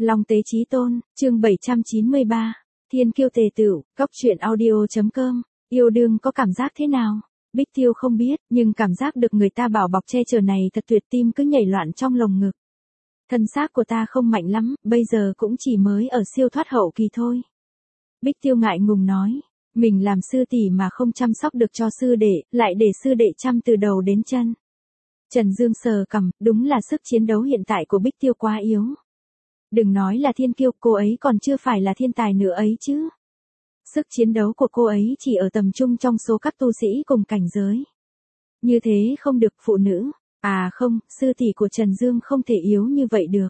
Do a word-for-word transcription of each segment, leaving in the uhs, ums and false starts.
Long Tế Chí Tôn, chương bảy trăm chín mươi ba, Thiên Kiêu Tề Tửu, Cóc Truyện Audio chấm com, yêu đương có cảm giác thế nào? Bích Tiêu không biết, nhưng cảm giác được người ta bảo bọc che chở này thật tuyệt, tim cứ nhảy loạn trong lồng ngực. Thân xác của ta không mạnh lắm, bây giờ cũng chỉ mới ở siêu thoát hậu kỳ thôi. Bích Tiêu ngại ngùng nói, mình làm sư tỷ mà không chăm sóc được cho sư đệ, lại để sư đệ chăm từ đầu đến chân. Trần Dương sờ cằm, đúng là sức chiến đấu hiện tại của Bích Tiêu quá yếu. Đừng nói là thiên kiêu, cô ấy còn chưa phải là thiên tài nữa ấy chứ. Sức chiến đấu của cô ấy chỉ ở tầm trung trong số các tu sĩ cùng cảnh giới. Như thế không được, phụ nữ. À không, sư tỷ của Trần Dương không thể yếu như vậy được.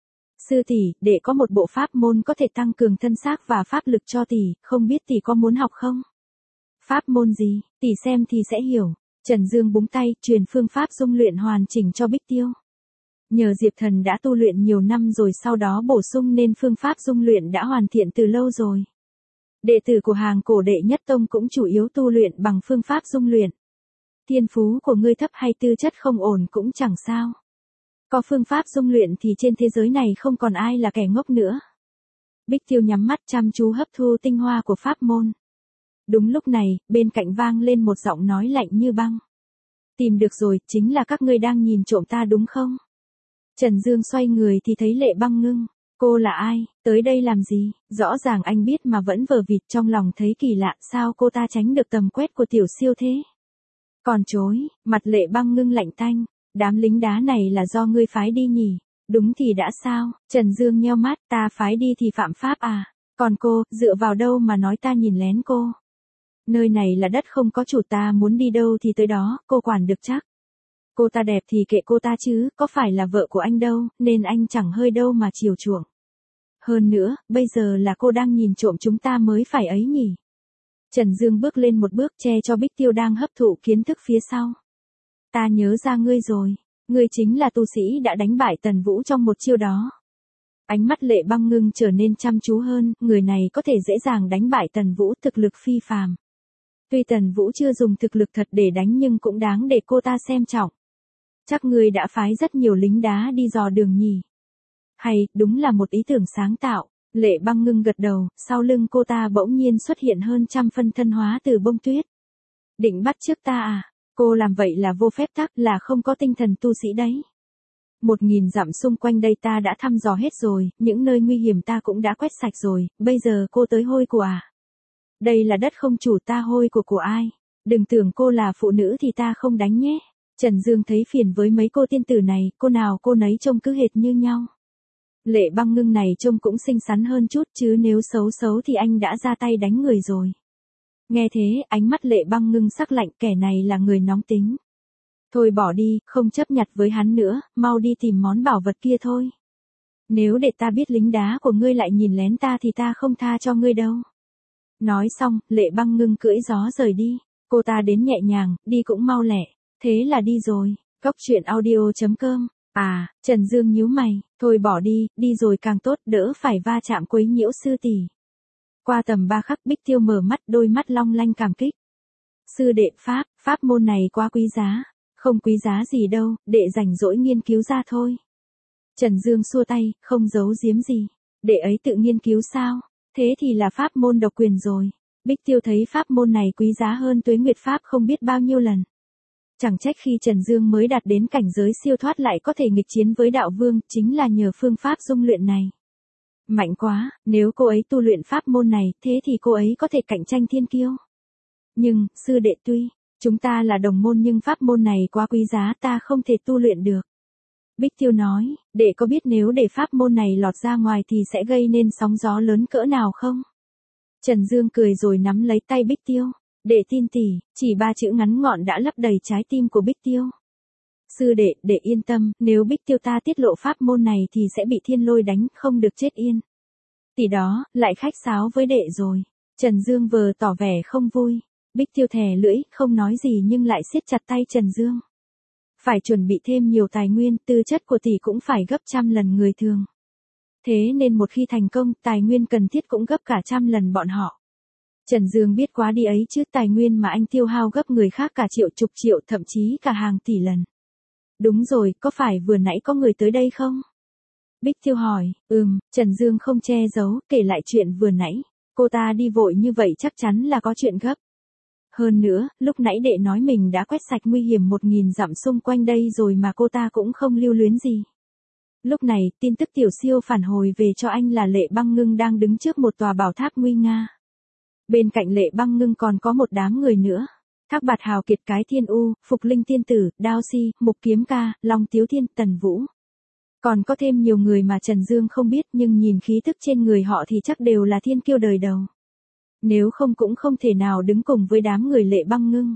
Sư tỷ, để có một bộ pháp môn có thể tăng cường thân xác và pháp lực cho tỷ, không biết tỷ có muốn học không? Pháp môn gì, tỷ xem thì sẽ hiểu. Trần Dương búng tay, truyền phương pháp dung luyện hoàn chỉnh cho Bích Tiêu. Nhờ Diệp Thần đã tu luyện nhiều năm rồi sau đó bổ sung nên phương pháp dung luyện đã hoàn thiện từ lâu rồi. Đệ tử của hàng cổ đệ nhất tông cũng chủ yếu tu luyện bằng phương pháp dung luyện. Thiên phú của ngươi thấp hay tư chất không ổn cũng chẳng sao. Có phương pháp dung luyện thì trên thế giới này không còn ai là kẻ ngốc nữa. Bích Tiêu nhắm mắt chăm chú hấp thu tinh hoa của pháp môn. Đúng lúc này, bên cạnh vang lên một giọng nói lạnh như băng. Tìm được rồi, chính là các ngươi đang nhìn trộm ta đúng không? Trần Dương xoay người thì thấy Lệ Băng Ngưng. Cô là ai, tới đây làm gì? Rõ ràng anh biết mà vẫn vờ vịt, trong lòng thấy kỳ lạ, sao cô ta tránh được tầm quét của tiểu siêu thế? Còn chối, mặt Lệ Băng Ngưng lạnh tanh. Đám lính đá này là do ngươi phái đi nhỉ? Đúng thì đã sao? Trần Dương nheo mắt, ta phái đi thì phạm pháp à? Còn cô, dựa vào đâu mà nói ta nhìn lén cô? Nơi này là đất không có chủ, ta muốn đi đâu thì tới đó, cô quản được chắc. Cô ta đẹp thì kệ cô ta chứ, có phải là vợ của anh đâu, nên anh chẳng hơi đâu mà chiều chuộng. Hơn nữa, bây giờ là cô đang nhìn trộm chúng ta mới phải ấy nhỉ? Trần Dương bước lên một bước che cho Bích Tiêu đang hấp thụ kiến thức phía sau. Ta nhớ ra ngươi rồi, ngươi chính là tu sĩ đã đánh bại Tần Vũ trong một chiêu đó. Ánh mắt Lệ Băng Ngưng trở nên chăm chú hơn, người này có thể dễ dàng đánh bại Tần Vũ, thực lực phi phàm. Tuy Tần Vũ chưa dùng thực lực thật để đánh nhưng cũng đáng để cô ta xem trọng. Chắc ngươi đã phái rất nhiều lính đá đi dò đường nhỉ? Hay, đúng là một ý tưởng sáng tạo. Lệ Băng Ngưng gật đầu, sau lưng cô ta bỗng nhiên xuất hiện hơn trăm phân thân hóa từ bông tuyết. Định bắt chước ta à? Cô làm vậy là vô phép tắc, là không có tinh thần tu sĩ đấy. Một nghìn dặm xung quanh đây ta đã thăm dò hết rồi, những nơi nguy hiểm ta cũng đã quét sạch rồi, bây giờ cô tới hôi của à? Đây là đất không chủ, ta hôi của của ai? Đừng tưởng cô là phụ nữ thì ta không đánh nhé. Trần Dương thấy phiền với mấy cô tiên tử này, cô nào cô nấy trông cứ hệt như nhau. Lệ Băng Ngưng này trông cũng xinh xắn hơn chút chứ nếu xấu xấu thì anh đã ra tay đánh người rồi. Nghe thế, ánh mắt Lệ Băng Ngưng sắc lạnh, kẻ này là người nóng tính. Thôi bỏ đi, không chấp nhặt với hắn nữa, mau đi tìm món bảo vật kia thôi. Nếu để ta biết lính đá của ngươi lại nhìn lén ta thì ta không tha cho ngươi đâu. Nói xong, Lệ Băng Ngưng cưỡi gió rời đi. Cô ta đến nhẹ nhàng, đi cũng mau lẹ. Thế là đi rồi. Cóc Truyện Audio chấm com. À, Trần Dương nhíu mày, thôi bỏ đi, đi rồi càng tốt, đỡ phải va chạm quấy nhiễu sư tỷ. Qua tầm ba khắc, Bích Tiêu mở mắt, đôi mắt long lanh cảm kích. Sư đệ pháp, pháp môn này quá quý giá. Không quý giá gì đâu, đệ rảnh rỗi nghiên cứu ra thôi. Trần Dương xua tay, không giấu giếm gì. Đệ ấy tự nghiên cứu sao? Thế thì là pháp môn độc quyền rồi. Bích Tiêu thấy pháp môn này quý giá hơn Tuế Nguyệt Pháp không biết bao nhiêu lần. Chẳng trách khi Trần Dương mới đạt đến cảnh giới siêu thoát lại có thể nghịch chiến với đạo vương, chính là nhờ phương pháp dung luyện này. Mạnh quá, nếu cô ấy tu luyện pháp môn này, thế thì cô ấy có thể cạnh tranh thiên kiêu. Nhưng, sư đệ tuy, chúng ta là đồng môn nhưng pháp môn này quá quý giá ta không thể tu luyện được. Bích Tiêu nói, đệ có biết nếu để pháp môn này lọt ra ngoài thì sẽ gây nên sóng gió lớn cỡ nào không? Trần Dương cười rồi nắm lấy tay Bích Tiêu. Đệ tin tỷ, chỉ ba chữ ngắn gọn đã lấp đầy trái tim của Bích Tiêu. Sư đệ, đệ yên tâm, nếu Bích Tiêu ta tiết lộ pháp môn này thì sẽ bị thiên lôi đánh, không được chết yên. Tỷ đó, lại khách sáo với đệ rồi. Trần Dương vờ tỏ vẻ không vui. Bích Tiêu thè lưỡi, không nói gì nhưng lại siết chặt tay Trần Dương. Phải chuẩn bị thêm nhiều tài nguyên, tư chất của tỷ cũng phải gấp trăm lần người thường. Thế nên một khi thành công, tài nguyên cần thiết cũng gấp cả trăm lần bọn họ. Trần Dương biết quá đi ấy chứ, tài nguyên mà anh tiêu hao gấp người khác cả triệu chục triệu, thậm chí cả hàng tỷ lần. Đúng rồi, có phải vừa nãy có người tới đây không? Bích Tiêu hỏi, ừm, Trần Dương không che giấu, kể lại chuyện vừa nãy. Cô ta đi vội như vậy chắc chắn là có chuyện gấp. Hơn nữa, lúc nãy đệ nói mình đã quét sạch nguy hiểm một nghìn dặm xung quanh đây rồi mà cô ta cũng không lưu luyến gì. Lúc này, tin tức Tiểu Siêu phản hồi về cho anh là Lệ Băng Ngưng đang đứng trước một tòa bảo tháp nguy nga. Bên cạnh Lệ Băng Ngưng còn có một đám người nữa. Thác Bạt Hào Kiệt Cái Thiên U, Phục Linh Tiên Tử, Đao Si, Mục Kiếm Ca, Long Tiếu Thiên, Tần Vũ. Còn có thêm nhiều người mà Trần Dương không biết nhưng nhìn khí tức trên người họ thì chắc đều là thiên kiêu đời đầu. Nếu không cũng không thể nào đứng cùng với đám người Lệ Băng Ngưng.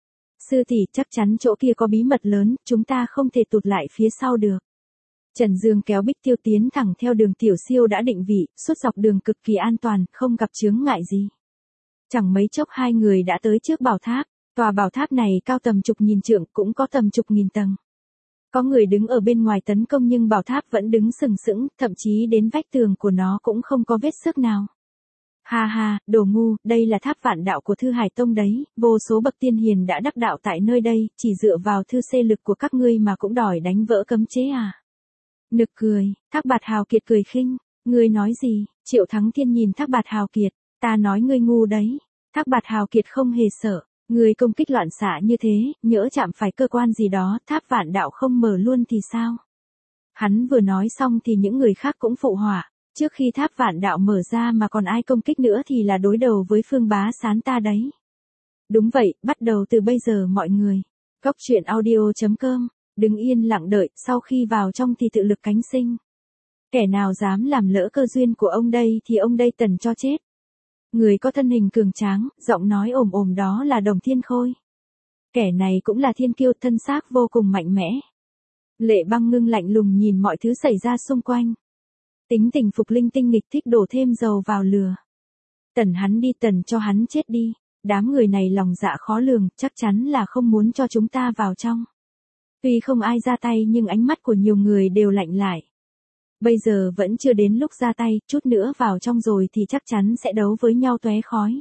Sư tỷ, chắc chắn chỗ kia có bí mật lớn, chúng ta không thể tụt lại phía sau được. Trần Dương kéo Bích Tiêu tiến thẳng theo đường Tiểu Siêu đã định vị, suốt dọc đường cực kỳ an toàn, không gặp chướng ngại gì. Chẳng mấy chốc hai người đã tới trước bảo tháp. Tòa bảo tháp này cao tầm chục nghìn trượng, cũng có tầm chục nghìn tầng. Có người đứng ở bên ngoài tấn công nhưng bảo tháp vẫn đứng sừng sững, thậm chí đến vách tường của nó cũng không có vết xước nào. Ha ha, đồ ngu, đây là tháp vạn đạo của Thư Hải Tông đấy, vô số bậc tiên hiền đã đắc đạo tại nơi đây, chỉ dựa vào thư xê lực của các ngươi mà cũng đòi đánh vỡ cấm chế à. Nực cười, Thác Bạt Hào Kiệt cười khinh, ngươi nói gì? Triệu Thắng Thiên nhìn Thác Bạt Hào Kiệt, ta nói ngươi ngu đấy. Thác Bạt Hào Kiệt không hề sợ. Người công kích loạn xạ như thế, nhỡ chạm phải cơ quan gì đó, tháp vạn đạo không mở luôn thì sao? Hắn vừa nói xong thì những người khác cũng phụ họa, trước khi tháp vạn đạo mở ra mà còn ai công kích nữa thì là đối đầu với Phương Bá Sán ta đấy. Đúng vậy, bắt đầu từ bây giờ mọi người. Góc truyện audio chấm com, đừng yên lặng đợi, sau khi vào trong thì tự lực cánh sinh. Kẻ nào dám làm lỡ cơ duyên của ông đây thì ông đây tần cho chết. Người có thân hình cường tráng, giọng nói ồm ồm đó là Đồng Thiên Khôi. Kẻ này cũng là thiên kiêu, thân xác vô cùng mạnh mẽ. Lệ Băng Ngưng lạnh lùng nhìn mọi thứ xảy ra xung quanh. Tính tình Phục Linh tinh nghịch, thích đổ thêm dầu vào lửa. Tần hắn đi, tần cho hắn chết đi. Đám người này lòng dạ khó lường, chắc chắn là không muốn cho chúng ta vào trong. Tuy không ai ra tay nhưng ánh mắt của nhiều người đều lạnh lại. Bây giờ vẫn chưa đến lúc ra tay, chút nữa vào trong rồi thì chắc chắn sẽ đấu với nhau tóe khói.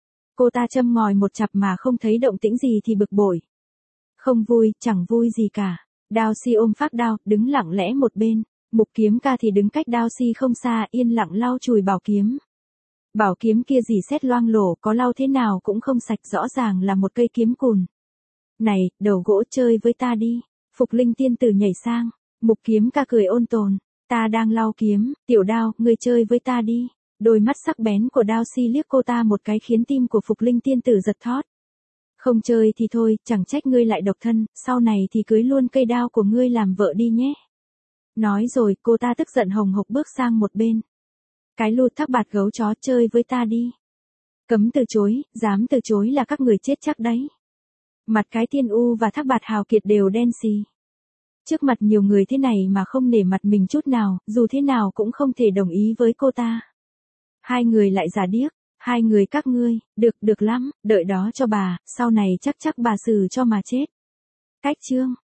Cô ta châm ngòi một chặp mà không thấy động tĩnh gì thì bực bội. Không vui, chẳng vui gì cả. Đao Si ôm phác đao, đứng lặng lẽ một bên. Mục Kiếm Ca thì đứng cách Đao Si không xa, yên lặng lau chùi bảo kiếm. Bảo kiếm kia dì xét loang lổ, có lau thế nào cũng không sạch, rõ ràng là một cây kiếm cùn. Này, đầu gỗ, chơi với ta đi. Phục Linh tiên tử nhảy sang. Mục Kiếm Ca cười ôn tồn. Ta đang lau kiếm, Tiểu Đao, ngươi chơi với ta đi. Đôi mắt sắc bén của Đao Si liếc cô ta một cái khiến tim của Phục Linh tiên tử giật thót. Không chơi thì thôi, chẳng trách ngươi lại độc thân, sau này thì cưới luôn cây đao của ngươi làm vợ đi nhé. Nói rồi, cô ta tức giận hồng hộc bước sang một bên. Cái lụt Thác Bạt gấu chó, chơi với ta đi. Cấm từ chối, dám từ chối là các người chết chắc đấy. Mặt Cái Thiên U và Thác Bạt Hào Kiệt đều đen xì. Trước mặt nhiều người thế này mà không nể mặt mình chút nào, dù thế nào cũng không thể đồng ý với cô ta. Hai người lại giả điếc, hai người các ngươi, được, được lắm, đợi đó cho bà, sau này chắc chắc bà xử cho mà chết. Cách chương.